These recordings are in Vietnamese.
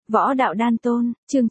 Võ đạo đan tôn, chương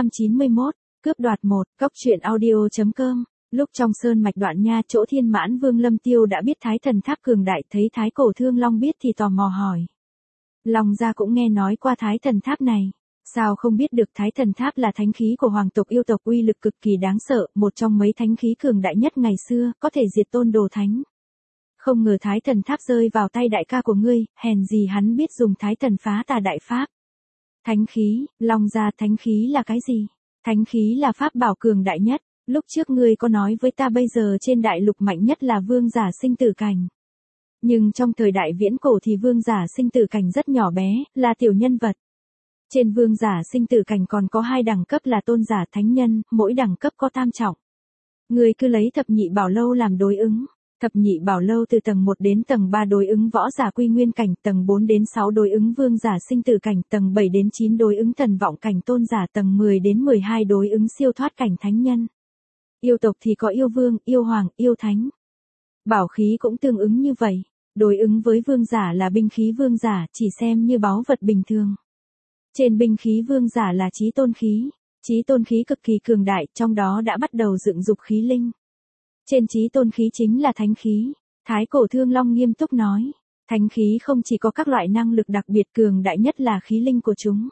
991, cướp đoạt 1, Cóc truyện audio.com. Lúc trong sơn mạch Đoạn Nha chỗ Thiên Mãn Vương Lâm Tiêu đã biết Thái Thần Tháp cường đại, thấy Thái Cổ Thương Long biết thì tò mò hỏi. Long gia cũng nghe nói qua Thái Thần Tháp này. Sao không biết được? Thái Thần Tháp là thánh khí của hoàng tộc yêu tộc, uy lực cực kỳ đáng sợ, một trong mấy thánh khí cường đại nhất ngày xưa, có thể diệt tôn đồ thánh. Không ngờ Thái Thần Tháp rơi vào tay đại ca của ngươi, hèn gì hắn biết dùng Thái Thần phá tà đại pháp. Thánh khí, Long gia, thánh khí là cái gì? Thánh khí là pháp bảo cường đại nhất, lúc trước ngươi có nói với ta bây giờ trên đại lục mạnh nhất là vương giả sinh tử cảnh. Nhưng trong thời đại viễn cổ thì vương giả sinh tử cảnh rất nhỏ bé, là tiểu nhân vật. Trên vương giả sinh tử cảnh còn có 2 đẳng cấp là tôn giả thánh nhân, mỗi đẳng cấp có tam trọng. Ngươi cứ lấy thập nhị bảo lâu làm đối ứng. Thập nhị bảo lâu từ tầng 1 đến tầng 3 đối ứng võ giả quy nguyên cảnh, tầng 4 đến 6 đối ứng vương giả sinh tử cảnh, tầng 7 đến 9 đối ứng thần vọng cảnh tôn giả, tầng 10 đến 12 đối ứng siêu thoát cảnh thánh nhân. Yêu tộc thì có yêu vương, yêu hoàng, yêu thánh. Bảo khí cũng tương ứng như vậy, đối ứng với vương giả là binh khí vương giả, chỉ xem như báu vật bình thường. Trên binh khí vương giả là chí tôn khí. Chí tôn khí cực kỳ cường đại, trong đó đã bắt đầu dựng dục khí linh. Trên chí tôn khí chính là thánh khí. Thái Cổ Thương Long nghiêm túc nói. Thánh khí không chỉ có các loại năng lực đặc biệt, cường đại nhất là khí linh của chúng.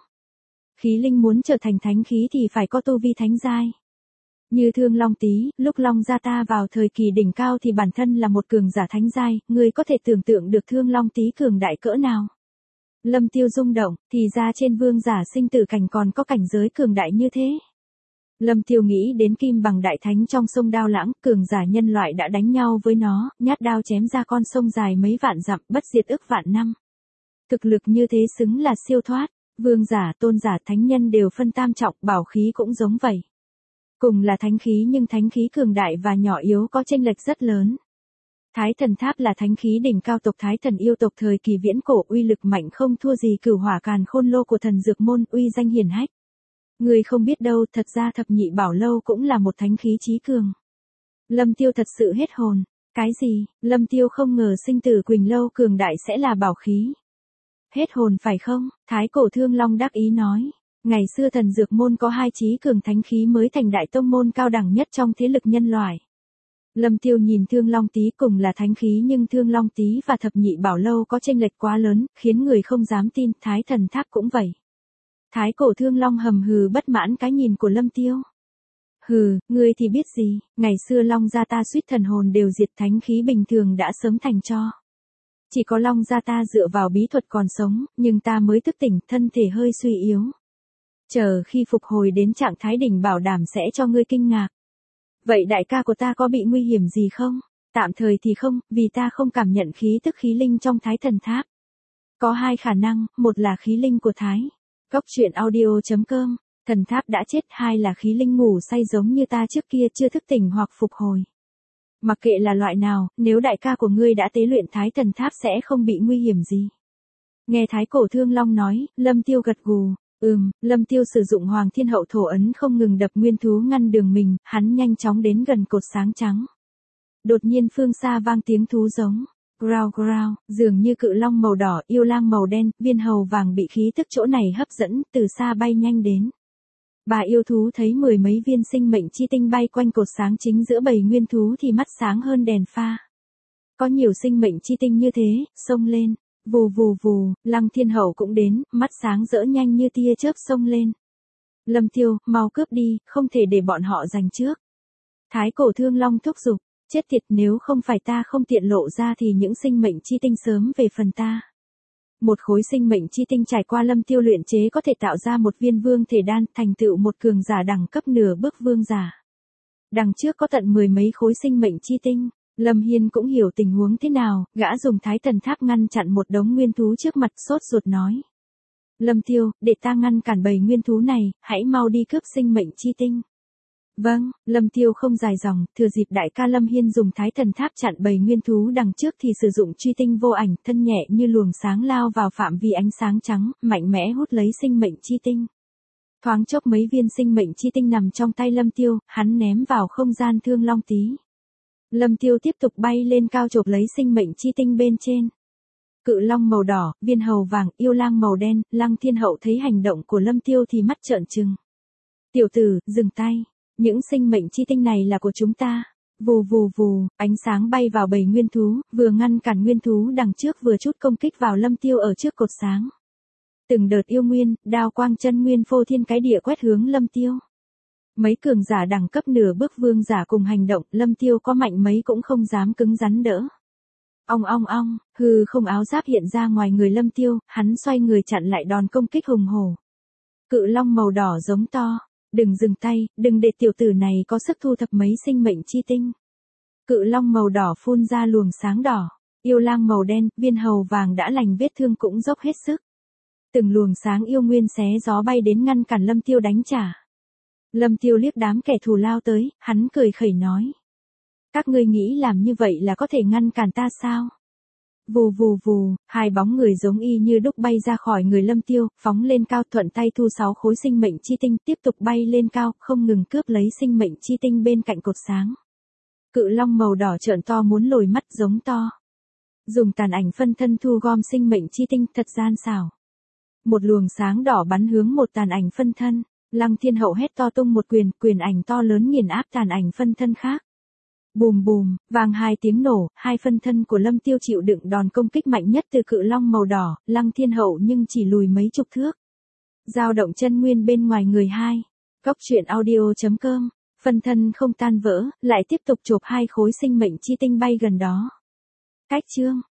Khí linh muốn trở thành thánh khí thì phải có tu vi thánh giai. Như Thương Long Tý, lúc Long gia ta vào thời kỳ đỉnh cao thì bản thân là một cường giả thánh giai, ngươi có thể tưởng tượng được Thương Long Tý cường đại cỡ nào. Lâm Tiêu rung động, thì ra trên vương giả sinh tử cảnh còn có cảnh giới cường đại như thế. Lâm Tiêu nghĩ đến Kim Bằng Đại Thánh trong sông Đao Lãng, cường giả nhân loại đã đánh nhau với nó, nhát đao chém ra con sông dài mấy vạn dặm, bất diệt ức vạn năm. Thực lực như thế xứng là siêu thoát, vương giả, tôn giả, thánh nhân đều phân tam trọng, bảo khí cũng giống vậy. Cùng là thánh khí nhưng thánh khí cường đại và nhỏ yếu có chênh lệch rất lớn. Thái Thần Tháp là thánh khí đỉnh cao tộc Thái Thần yêu tộc thời kỳ viễn cổ, uy lực mạnh không thua gì Cửu Hỏa Càn Khôn Lô của thần dược môn, uy danh hiển hách. Người không biết đâu, thật ra thập nhị bảo lâu cũng là một thánh khí chí cường. Lâm Tiêu thật sự hết hồn. Cái gì? Lâm Tiêu không ngờ sinh tử Quỳnh Lâu cường đại sẽ là bảo khí. Hết hồn phải không? Thái Cổ Thương Long đắc ý nói. Ngày xưa thần dược môn có 2 chí cường thánh khí mới thành đại tông môn cao đẳng nhất trong thế lực nhân loại. Lâm Tiêu nhìn Thương Long Tý cùng là thánh khí nhưng Thương Long Tý và thập nhị bảo lâu có chênh lệch quá lớn, khiến người không dám tin. Thái Thần Tháp cũng vậy. Thái Cổ Thương Long hầm hừ bất mãn cái nhìn của Lâm Tiêu. Hừ, ngươi thì biết gì, ngày xưa Long gia ta suýt thần hồn đều diệt, thánh khí bình thường đã sớm thành tro. Chỉ có Long gia ta dựa vào bí thuật còn sống, nhưng ta mới thức tỉnh, thân thể hơi suy yếu. Chờ khi phục hồi đến trạng thái đỉnh bảo đảm sẽ cho ngươi kinh ngạc. Vậy đại ca của ta có bị nguy hiểm gì không? Tạm thời thì không, vì ta không cảm nhận khí tức khí linh trong Thái Thần Tháp. Có 2 khả năng, một là khí linh của Thái. Cóc truyện audio.com, thần tháp đã chết, 2 là khí linh ngủ say giống như ta trước kia chưa thức tỉnh hoặc phục hồi. Mặc kệ là loại nào, nếu đại ca của ngươi đã tế luyện Thái Thần Tháp sẽ không bị nguy hiểm gì. Nghe Thái Cổ Thương Long nói, Lâm Tiêu gật gù. Lâm Tiêu sử dụng Hoàng Thiên Hậu Thổ Ấn không ngừng đập nguyên thú ngăn đường mình, hắn nhanh chóng đến gần cột sáng trắng. Đột nhiên phương xa vang tiếng thú giống. Growl growl, dường như cự long màu đỏ, yêu lang màu đen, viên hầu vàng bị khí tức chỗ này hấp dẫn, từ xa bay nhanh đến. Bà yêu thú thấy 10 mấy viên sinh mệnh chi tinh bay quanh cột sáng chính giữa bầy nguyên thú thì mắt sáng hơn đèn pha. Có nhiều sinh mệnh chi tinh như thế, xông lên, vù vù vù, Lăng Thiên Hậu cũng đến, mắt sáng rỡ nhanh như tia chớp xông lên. Lâm Tiêu, mau cướp đi, không thể để bọn họ giành trước. Thái Cổ Thương Long thúc giục. Chết tiệt, nếu không phải ta không tiện lộ ra thì những sinh mệnh chi tinh sớm về phần ta. Một khối sinh mệnh chi tinh trải qua Lâm Tiêu luyện chế có thể tạo ra một viên vương thể đan, thành tựu một cường giả đẳng cấp nửa bước vương giả. Đằng trước có tận 10 mấy khối sinh mệnh chi tinh, Lâm Hiên cũng hiểu tình huống thế nào, gã dùng Thái Thần Tháp ngăn chặn một đống nguyên thú trước mặt, sốt ruột nói. Lâm Tiêu, để ta ngăn cản bầy nguyên thú này, hãy mau đi cướp sinh mệnh chi tinh. Vâng, Lâm Tiêu không dài dòng, thừa dịp đại ca Lâm Hiên dùng Thái Thần Tháp chặn bầy nguyên thú đằng trước thì sử dụng truy tinh vô ảnh, thân nhẹ như luồng sáng lao vào phạm vi ánh sáng trắng, mạnh mẽ hút lấy sinh mệnh chi tinh. Thoáng chốc mấy viên sinh mệnh chi tinh nằm trong tay Lâm Tiêu, hắn ném vào không gian Thương Long Tý. Lâm Tiêu tiếp tục bay lên cao chộp lấy sinh mệnh chi tinh bên trên. Cự long màu đỏ, viên hầu vàng, yêu lang màu đen, Lăng Thiên Hậu thấy hành động của Lâm Tiêu thì mắt trợn trừng. Tiểu tử, dừng tay. Những sinh mệnh chi tinh này là của chúng ta. Vù vù vù, ánh sáng bay vào bầy nguyên thú, vừa ngăn cản nguyên thú đằng trước vừa chút công kích vào Lâm Tiêu ở trước cột sáng. Từng đợt yêu nguyên, đao quang chân nguyên phô thiên cái địa quét hướng Lâm Tiêu. Mấy cường giả đẳng cấp nửa bước vương giả cùng hành động, Lâm Tiêu có mạnh mấy cũng không dám cứng rắn đỡ. Ong ong ong, hư không áo giáp hiện ra ngoài người Lâm Tiêu, hắn xoay người chặn lại đòn công kích hùng hổ. Cự long màu đỏ giống to, đừng dừng tay, đừng để tiểu tử này có sức thu thập mấy sinh mệnh chi tinh. Cự long màu đỏ phun ra luồng sáng đỏ, yêu lang màu đen, viên hầu vàng đã lành vết thương cũng dốc hết sức. Từng luồng sáng yêu nguyên xé gió bay đến ngăn cản Lâm Tiêu đánh trả. Lâm Tiêu liếc đám kẻ thù lao tới, hắn cười khẩy nói. Các ngươi nghĩ làm như vậy là có thể ngăn cản ta sao? Vù vù vù, hai bóng người giống y như đúc bay ra khỏi người Lâm Tiêu, phóng lên cao thuận tay thu 6 khối sinh mệnh chi tinh tiếp tục bay lên cao, không ngừng cướp lấy sinh mệnh chi tinh bên cạnh cột sáng. Cự long màu đỏ trợn to muốn lồi mắt giống to. Dùng tàn ảnh phân thân thu gom sinh mệnh chi tinh thật gian xảo. Một luồng sáng đỏ bắn hướng một tàn ảnh phân thân, Lăng Thiên Hậu hét to tung một quyền ảnh to lớn nghiền áp tàn ảnh phân thân khác. Bùm bùm, vang hai tiếng nổ, hai phân thân của Lâm Tiêu chịu đựng đòn công kích mạnh nhất từ cự long màu đỏ, Lăng Thiên Hậu nhưng chỉ lùi mấy chục thước. Dao động chân nguyên bên ngoài người hai. Cốc truyện audio.com, phân thân không tan vỡ, lại tiếp tục chộp hai khối sinh mệnh chi tinh bay gần đó. Cách chương